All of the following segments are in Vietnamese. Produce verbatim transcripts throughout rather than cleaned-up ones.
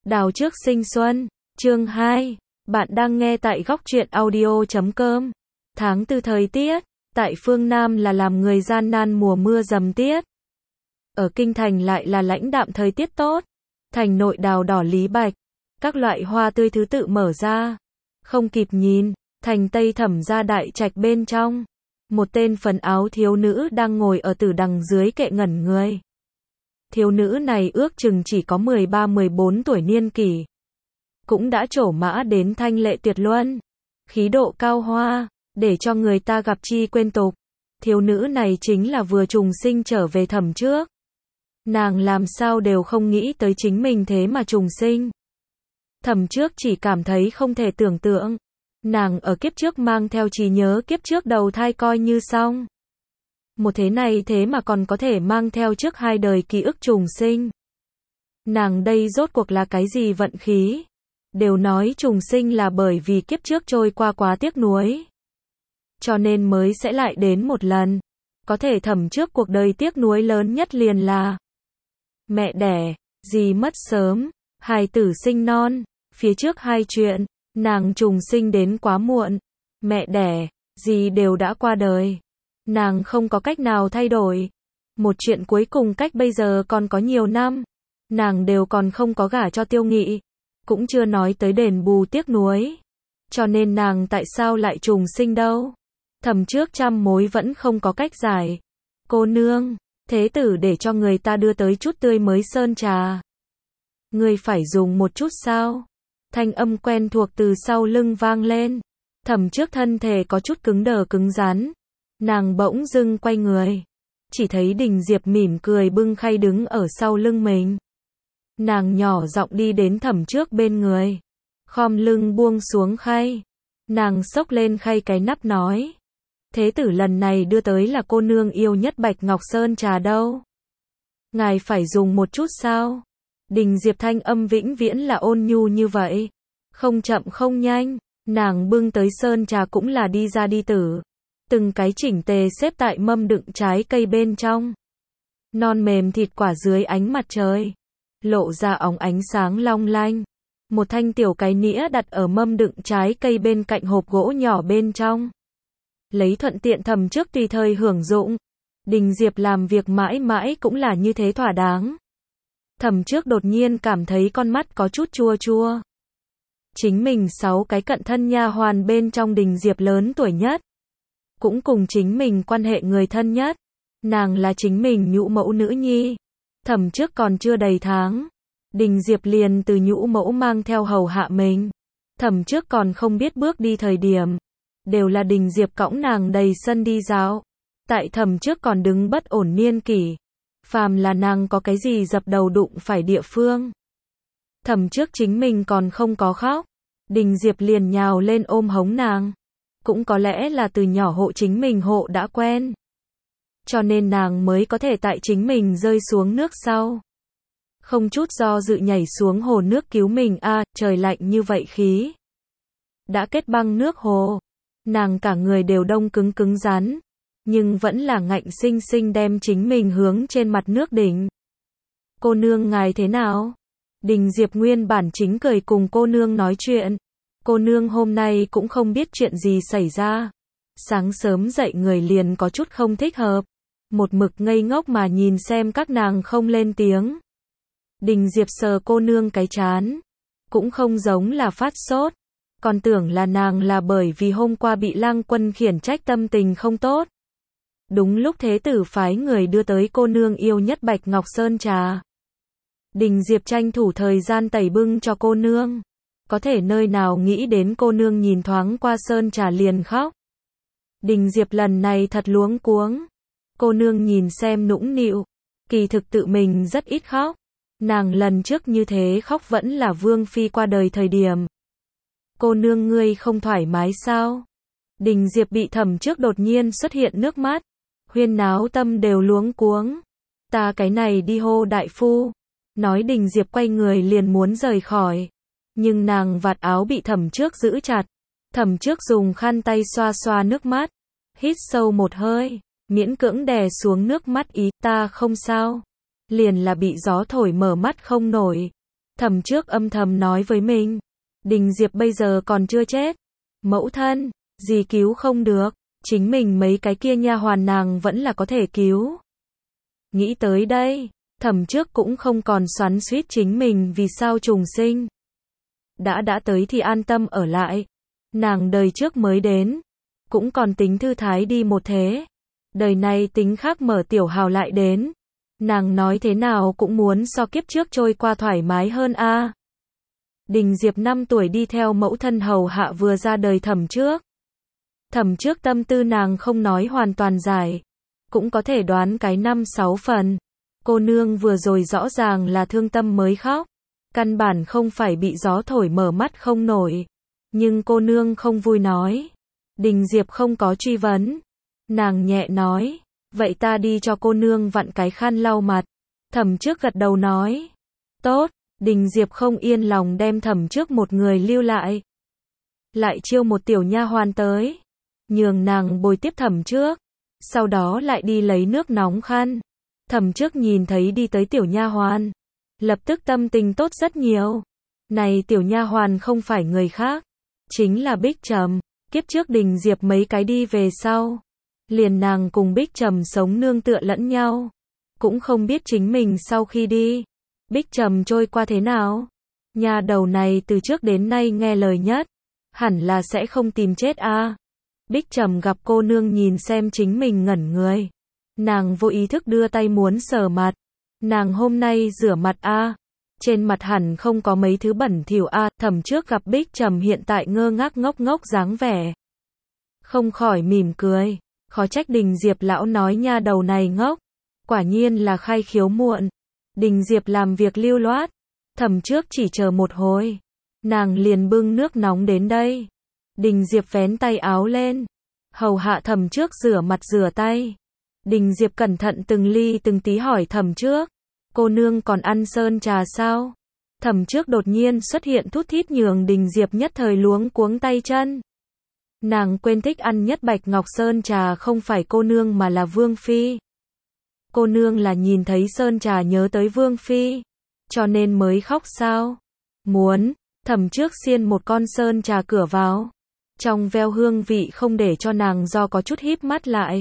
Đào trước sinh xuân, chương hai. Bạn đang nghe tại góc truyện audio chấm com. Tháng tư thời tiết, tại phương Nam là làm người gian nan mùa mưa dầm tiết. Ở kinh thành lại là lãnh đạm thời tiết tốt. Thành nội đào đỏ lý bạch, các loại hoa tươi thứ tự mở ra. Không kịp nhìn, thành tây thẩm ra đại trạch bên trong. Một tên phần áo thiếu nữ đang ngồi ở tử đằng dưới kệ ngẩn người. Thiếu nữ này ước chừng chỉ có mười ba mười bốn tuổi niên kỷ. Cũng đã trổ mã đến thanh lệ tuyệt luân. Khí độ cao hoa, để cho người ta gặp chi quên tục. Thiếu nữ này chính là vừa trùng sinh trở về thẩm trước. Nàng làm sao đều không nghĩ tới chính mình thế mà trùng sinh. Thẩm trước chỉ cảm thấy không thể tưởng tượng. Nàng ở kiếp trước mang theo trí nhớ kiếp trước đầu thai coi như xong. Một thế này thế mà còn có thể mang theo trước hai đời ký ức trùng sinh. Nàng đây rốt cuộc là cái gì vận khí? Đều nói trùng sinh là bởi vì kiếp trước trôi qua quá tiếc nuối. Cho nên mới sẽ lại đến một lần. Có thể thẩm trước cuộc đời tiếc nuối lớn nhất liền là mẹ đẻ, dì mất sớm, hài tử sinh non. Phía trước hai chuyện, nàng trùng sinh đến quá muộn. Mẹ đẻ, dì đều đã qua đời. Nàng không có cách nào thay đổi. Một chuyện cuối cùng cách bây giờ còn có nhiều năm. Nàng đều còn không có gả cho Tiêu Nghị. Cũng chưa nói tới đền bù tiếc nuối. Cho nên nàng tại sao lại trùng sinh đâu? Thẩm trước trăm mối vẫn không có cách giải. Cô nương, thế tử để cho người ta đưa tới chút tươi mới sơn trà. Người phải dùng một chút sao? Thanh âm quen thuộc từ sau lưng vang lên. Thẩm trước thân thể có chút cứng đờ cứng rắn. Nàng bỗng dưng quay người. Chỉ thấy Đình Diệp mỉm cười bưng khay đứng ở sau lưng mình. Nàng nhỏ giọng đi đến thẩm trước bên người. Khom lưng buông xuống khay. Nàng xốc lên khay cái nắp nói. Thế tử lần này đưa tới là cô nương yêu nhất Bạch Ngọc Sơn trà đâu. Ngài phải dùng một chút sao? Đình Diệp thanh âm vĩnh viễn là ôn nhu như vậy. Không chậm không nhanh. Nàng bưng tới sơn trà cũng là đi ra đi tử. Từng cái chỉnh tề xếp tại mâm đựng trái cây bên trong. Non mềm thịt quả dưới ánh mặt trời. Lộ ra óng ánh sáng long lanh. Một thanh tiểu cái nĩa đặt ở mâm đựng trái cây bên cạnh hộp gỗ nhỏ bên trong. Lấy thuận tiện thẩm trước tùy thời hưởng dụng. Đình Diệp làm việc mãi mãi cũng là như thế thỏa đáng. Thẩm trước đột nhiên cảm thấy con mắt có chút chua chua. Chính mình sáu cái cận thân nha hoàn bên trong Đình Diệp lớn tuổi nhất. Cũng cùng chính mình quan hệ người thân nhất. Nàng là chính mình nhũ mẫu nữ nhi. Thẩm trước còn chưa đầy tháng. Đình Diệp liền từ nhũ mẫu mang theo hầu hạ mình. Thẩm trước còn không biết bước đi thời điểm. Đều là Đình Diệp cõng nàng đầy sân đi dạo. Tại thẩm trước còn đứng bất ổn niên kỷ. Phàm là nàng có cái gì dập đầu đụng phải địa phương. Thẩm trước chính mình còn không có khóc. Đình Diệp liền nhào lên ôm hống nàng. Cũng có lẽ là từ nhỏ hộ chính mình hộ đã quen. Cho nên nàng mới có thể tại chính mình rơi xuống nước sau. Không chút do dự nhảy xuống hồ nước cứu mình a à, trời lạnh như vậy khí. Đã kết băng nước hồ. Nàng cả người đều đông cứng cứng rắn. Nhưng vẫn là ngạnh sinh sinh đem chính mình hướng trên mặt nước đỉnh. Cô nương ngài thế nào? Đình Diệp nguyên bản chính cười cùng cô nương nói chuyện. Cô nương hôm nay cũng không biết chuyện gì xảy ra. Sáng sớm dậy người liền có chút không thích hợp. Một mực ngây ngốc mà nhìn xem các nàng không lên tiếng. Đình Diệp sờ cô nương cái trán. Cũng không giống là phát sốt. Còn tưởng là nàng là bởi vì hôm qua bị Lang Quân khiển trách tâm tình không tốt. Đúng lúc thế tử phái người đưa tới cô nương yêu nhất Bạch Ngọc Sơn trà. Đình Diệp tranh thủ thời gian tẩy bưng cho cô nương. Có thể nơi nào nghĩ đến cô nương nhìn thoáng qua sơn trà liền khóc. Đình Diệp lần này thật luống cuống. Cô nương nhìn xem nũng nịu. Kỳ thực tự mình rất ít khóc. Nàng lần trước như thế khóc vẫn là Vương Phi qua đời thời điểm. Cô nương ngươi không thoải mái sao? Đình Diệp bị thẩm trước đột nhiên xuất hiện nước mắt. Huyên náo tâm đều luống cuống. Ta cái này đi hô đại phu. Nói Đình Diệp quay người liền muốn rời khỏi. Nhưng nàng vạt áo bị thẩm trước giữ chặt. Thẩm trước dùng khăn tay xoa xoa nước mắt. Hít sâu một hơi. Miễn cưỡng đè xuống nước mắt ý ta không sao. Liền là bị gió thổi mở mắt không nổi. Thẩm trước âm thầm nói với mình. Đình Diệp bây giờ còn chưa chết. Mẫu thân, gì cứu không được. Chính mình mấy cái kia nha hoàn nàng vẫn là có thể cứu. Nghĩ tới đây, thẩm trước cũng không còn xoắn xuýt chính mình vì sao trùng sinh. Đã đã tới thì an tâm ở lại. Nàng đời trước mới đến, cũng còn tính thư thái đi một thế. Đời này tính khác mở tiểu hào lại đến. Nàng nói thế nào cũng muốn so kiếp trước trôi qua thoải mái hơn a. À. Đình Diệp năm tuổi đi theo mẫu thân hầu hạ vừa ra đời thẩm trước. Thẩm trước tâm tư nàng không nói hoàn toàn giải, cũng có thể đoán cái năm sáu phần. Cô nương vừa rồi rõ ràng là thương tâm mới khóc, căn bản không phải bị gió thổi mở mắt không nổi. Nhưng cô nương không vui nói. Đình Diệp không có truy vấn. Nàng nhẹ nói, vậy ta đi cho cô nương vặn cái khăn lau mặt. Thẩm trước gật đầu nói, tốt. Đình Diệp không yên lòng đem thẩm trước một người lưu lại. Lại chiêu một tiểu nha hoàn tới, nhường nàng bồi tiếp thẩm trước. Sau đó lại đi lấy nước nóng khăn. Thẩm trước nhìn thấy đi tới tiểu nha hoàn, lập tức tâm tình tốt rất nhiều. Này tiểu nha hoàn không phải người khác, chính là Bích Trầm. Kiếp trước Đình Diệp mấy cái đi về sau, liền nàng cùng Bích Trầm sống nương tựa lẫn nhau. Cũng không biết chính mình sau khi đi, Bích Trầm trôi qua thế nào. Nhà đầu này từ trước đến nay nghe lời nhất, hẳn là sẽ không tìm chết a. À. Bích Trầm gặp cô nương nhìn xem chính mình ngẩn người. Nàng vô ý thức đưa tay muốn sờ mặt. Nàng hôm nay rửa mặt a. À. Trên mặt hẳn không có mấy thứ bẩn thỉu a. À. Thẩm trước gặp Bích Trầm hiện tại ngơ ngác ngốc ngốc dáng vẻ, không khỏi mỉm cười. Khó trách Đình Diệp lão nói nha đầu này ngốc. Quả nhiên là khai khiếu muộn. Đình Diệp làm việc lưu loát. Thẩm trước chỉ chờ một hồi, nàng liền bưng nước nóng đến đây. Đình Diệp vén tay áo lên, hầu hạ thẩm trước rửa mặt rửa tay. Đình Diệp cẩn thận từng ly từng tí hỏi thẩm trước, cô nương còn ăn sơn trà sao? Thẩm trước đột nhiên xuất hiện thút thít nhường Đình Diệp nhất thời luống cuống tay chân. Nàng quên thích ăn nhất bạch ngọc sơn trà không phải cô nương mà là Vương Phi. Cô nương là nhìn thấy sơn trà nhớ tới Vương Phi, cho nên mới khóc sao? Muốn. Thẩm trước xiên một con sơn trà cửa vào. Trong veo hương vị không để cho nàng do có chút híp mắt lại.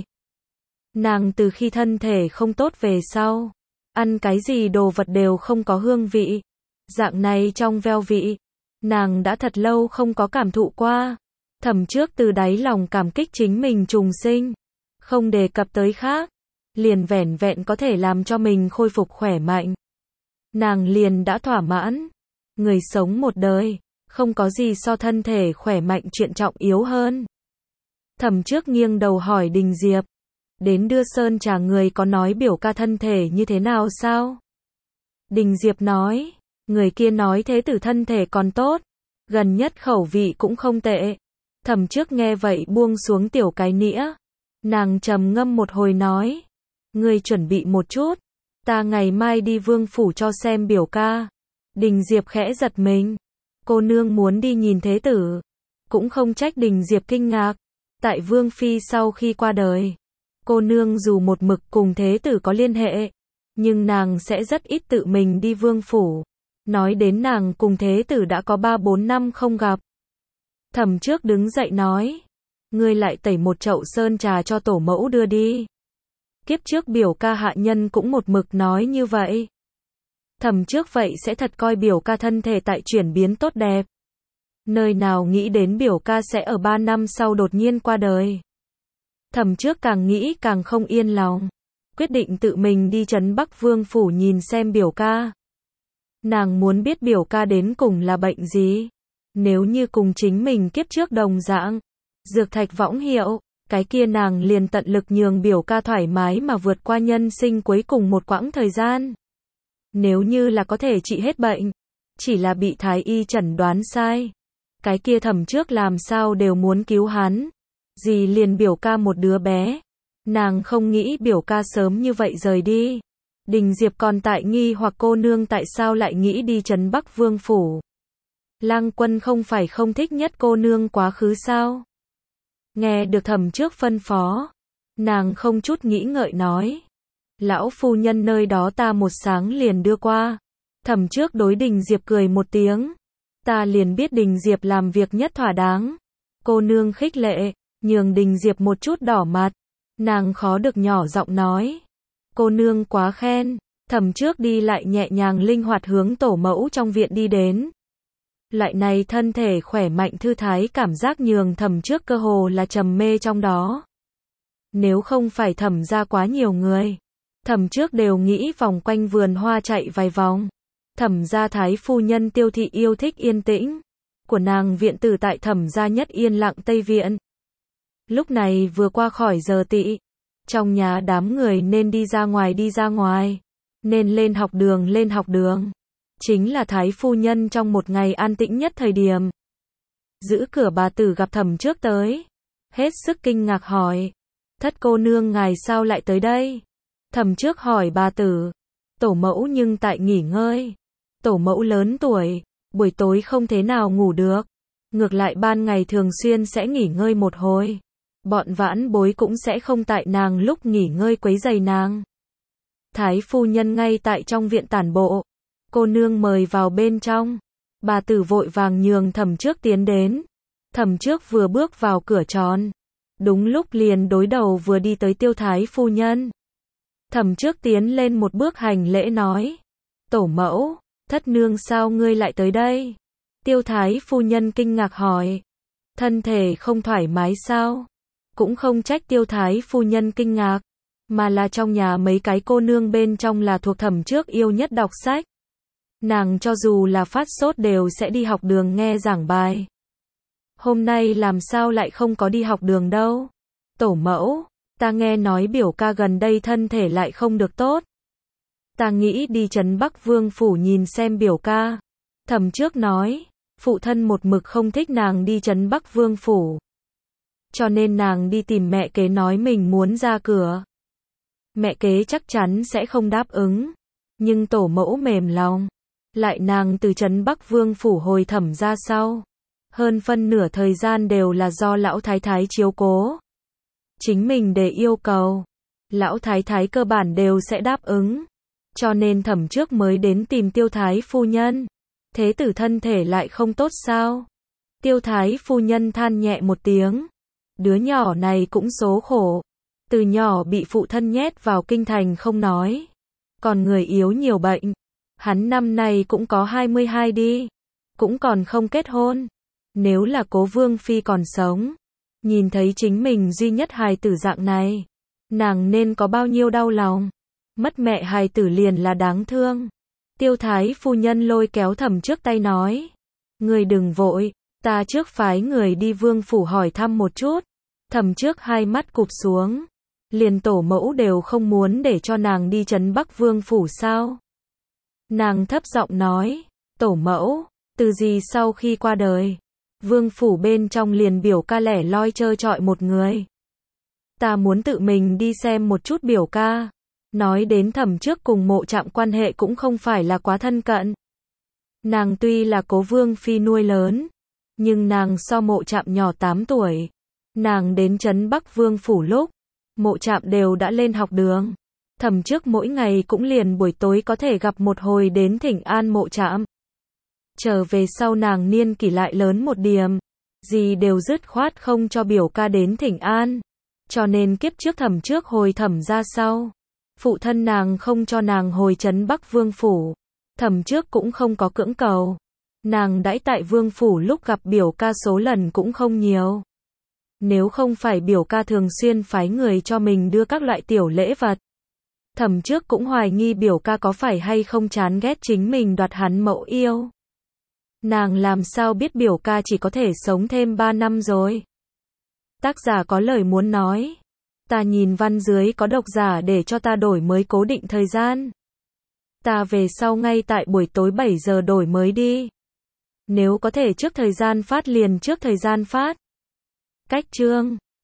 Nàng từ khi thân thể không tốt về sau, ăn cái gì đồ vật đều không có hương vị. Dạng này trong veo vị, nàng đã thật lâu không có cảm thụ qua. Thẩm trước từ đáy lòng cảm kích chính mình trùng sinh, không đề cập tới khác, liền vẻn vẹn có thể làm cho mình khôi phục khỏe mạnh. Nàng liền đã thỏa mãn. Người sống một đời, không có gì so thân thể khỏe mạnh chuyện trọng yếu hơn. Thẩm trước nghiêng đầu hỏi Đình Diệp, đến đưa sơn trà người có nói biểu ca thân thể như thế nào sao? Đình Diệp nói, người kia nói thế tử thân thể còn tốt, gần nhất khẩu vị cũng không tệ. Thẩm trước nghe vậy buông xuống tiểu cái nĩa. Nàng trầm ngâm một hồi nói, ngươi chuẩn bị một chút, ta ngày mai đi Vương phủ cho xem biểu ca. Đình Diệp khẽ giật mình. Cô nương muốn đi nhìn thế tử. Cũng không trách Đình Diệp kinh ngạc. Tại Vương Phi sau khi qua đời, cô nương dù một mực cùng thế tử có liên hệ, nhưng nàng sẽ rất ít tự mình đi Vương phủ. Nói đến nàng cùng thế tử đã có ba bốn năm không gặp. Thẩm trước đứng dậy nói, ngươi lại tẩy một chậu sơn trà cho tổ mẫu đưa đi. Kiếp trước biểu ca hạ nhân cũng một mực nói như vậy. Thẩm trước vậy sẽ thật coi biểu ca thân thể tại chuyển biến tốt đẹp. Nơi nào nghĩ đến biểu ca sẽ ở ba năm sau đột nhiên qua đời. Thẩm trước càng nghĩ càng không yên lòng, quyết định tự mình đi trấn Bắc Vương phủ nhìn xem biểu ca. Nàng muốn biết biểu ca đến cùng là bệnh gì. Nếu như cùng chính mình kiếp trước đồng dạng, dược thạch võng hiệu, cái kia nàng liền tận lực nhường biểu ca thoải mái mà vượt qua nhân sinh cuối cùng một quãng thời gian. Nếu như là có thể trị hết bệnh, chỉ là bị thái y chẩn đoán sai, cái kia thẩm trước làm sao đều muốn cứu hắn. Dì liền biểu ca một đứa bé, nàng không nghĩ biểu ca sớm như vậy rời đi. Đình Diệp còn tại nghi hoặc cô nương tại sao lại nghĩ đi trấn Bắc Vương phủ. Lang Quân không phải không thích nhất cô nương quá khứ sao? Nghe được thẩm trước phân phó, nàng không chút nghĩ ngợi nói, lão phu nhân nơi đó ta một sáng liền đưa qua. Thẩm trước đối Đình Diệp cười một tiếng. Ta liền biết Đình Diệp làm việc nhất thỏa đáng. Cô nương khích lệ, nhường Đình Diệp một chút đỏ mặt. Nàng khó được nhỏ giọng nói. Cô nương quá khen. Thẩm trước đi lại nhẹ nhàng linh hoạt hướng tổ mẫu trong viện đi đến. Lại này thân thể khỏe mạnh thư thái cảm giác nhường Thẩm trước cơ hồ là trầm mê trong đó. Nếu không phải Thẩm ra quá nhiều người, Thẩm trước đều nghĩ vòng quanh vườn hoa chạy vài vòng. Thẩm gia thái phu nhân Tiêu thị yêu thích yên tĩnh của nàng viện tử tại Thẩm gia nhất yên lặng Tây viện. Lúc này vừa qua khỏi giờ tỵ, trong nhà đám người nên đi ra ngoài đi ra ngoài, nên lên học đường lên học đường. Chính là thái phu nhân trong một ngày an tĩnh nhất thời điểm. Giữ cửa bà tử gặp Thẩm trước tới, hết sức kinh ngạc hỏi: "Thất cô nương ngài sao lại tới đây?" Thẩm trước hỏi bà tử: "Tổ mẫu nhưng tại nghỉ ngơi. Tổ mẫu lớn tuổi, buổi tối không thế nào ngủ được, ngược lại ban ngày thường xuyên sẽ nghỉ ngơi một hồi. Bọn vãn bối cũng sẽ không tại nàng lúc nghỉ ngơi quấy rầy nàng." Thái phu nhân ngay tại trong viện tản bộ. "Cô nương mời vào bên trong." Bà tử vội vàng nhường Thẩm trước tiến đến. Thẩm trước vừa bước vào cửa tròn, đúng lúc liền đối đầu vừa đi tới Tiêu thái phu nhân. Thẩm trước tiến lên một bước hành lễ nói: "Tổ mẫu, thất nương sao ngươi lại tới đây?" Tiêu thái phu nhân kinh ngạc hỏi: "Thân thể không thoải mái sao?" Cũng không trách Tiêu thái phu nhân kinh ngạc, mà là trong nhà mấy cái cô nương bên trong là thuộc Thẩm trước yêu nhất đọc sách. Nàng cho dù là phát sốt đều sẽ đi học đường nghe giảng bài. Hôm nay làm sao lại không có đi học đường đâu? "Tổ mẫu, ta nghe nói biểu ca gần đây thân thể lại không được tốt. Ta nghĩ đi trấn Bắc Vương phủ nhìn xem biểu ca." Thẩm trước nói, phụ thân một mực không thích nàng đi trấn Bắc Vương phủ. Cho nên nàng đi tìm mẹ kế nói mình muốn ra cửa. Mẹ kế chắc chắn sẽ không đáp ứng. Nhưng tổ mẫu mềm lòng. Lại nàng từ trấn Bắc Vương phủ hồi Thẩm ra sau. Hơn phân nửa thời gian đều là do lão thái thái chiếu cố. Chính mình để yêu cầu, lão thái thái cơ bản đều sẽ đáp ứng. Cho nên Thẩm trước mới đến tìm Tiêu thái phu nhân. Thế tử thân thể lại không tốt sao? Tiêu thái phu nhân than nhẹ một tiếng. Đứa nhỏ này cũng số khổ. Từ nhỏ bị phụ thân nhét vào kinh thành không nói. Còn người yếu nhiều bệnh. Hắn năm nay cũng có hai mươi hai đi. Cũng còn không kết hôn. Nếu là Cố Vương Phi còn sống, nhìn thấy chính mình duy nhất hài tử dạng này, nàng nên có bao nhiêu đau lòng. Mất mẹ hài tử liền là đáng thương." Tiêu thái phu nhân lôi kéo Thẩm trước tay nói: "Người đừng vội, ta trước phái người đi vương phủ hỏi thăm một chút." Thẩm trước hai mắt cụp xuống. Liền tổ mẫu đều không muốn để cho nàng đi trấn Bắc Vương phủ sao? Nàng thấp giọng nói: "Tổ mẫu, từ gì sau khi qua đời, vương phủ bên trong liền biểu ca lẻ loi trơ trọi một người. Ta muốn tự mình đi xem một chút biểu ca." Nói đến Thẩm trước cùng Mộ Trạm quan hệ cũng không phải là quá thân cận. Nàng tuy là Cố Vương Phi nuôi lớn, nhưng nàng so Mộ Trạm nhỏ tám tuổi. Nàng đến trấn Bắc Vương phủ lúc, Mộ Trạm đều đã lên học đường. Thẩm trước mỗi ngày cũng liền buổi tối có thể gặp một hồi đến thỉnh an Mộ Trạm. Trở về sau nàng niên kỷ lại lớn một điểm, gì đều dứt khoát không cho biểu ca đến thỉnh an. Cho nên kiếp trước Thẩm trước hồi Thẩm ra sau, phụ thân nàng không cho nàng hồi trấn Bắc Vương phủ. Thẩm trước cũng không có cưỡng cầu. Nàng đãi tại Vương phủ lúc gặp biểu ca số lần cũng không nhiều. Nếu không phải biểu ca thường xuyên phái người cho mình đưa các loại tiểu lễ vật, Thẩm trước cũng hoài nghi biểu ca có phải hay không chán ghét chính mình đoạt hắn mẫu yêu. Nàng làm sao biết biểu ca chỉ có thể sống thêm ba năm rồi. Tác giả có lời muốn nói. Ta nhìn văn dưới có độc giả để cho ta đổi mới cố định thời gian. Ta về sau ngay tại buổi tối bảy giờ đổi mới đi. Nếu có thể trước thời gian phát liền trước thời gian phát. Cách chương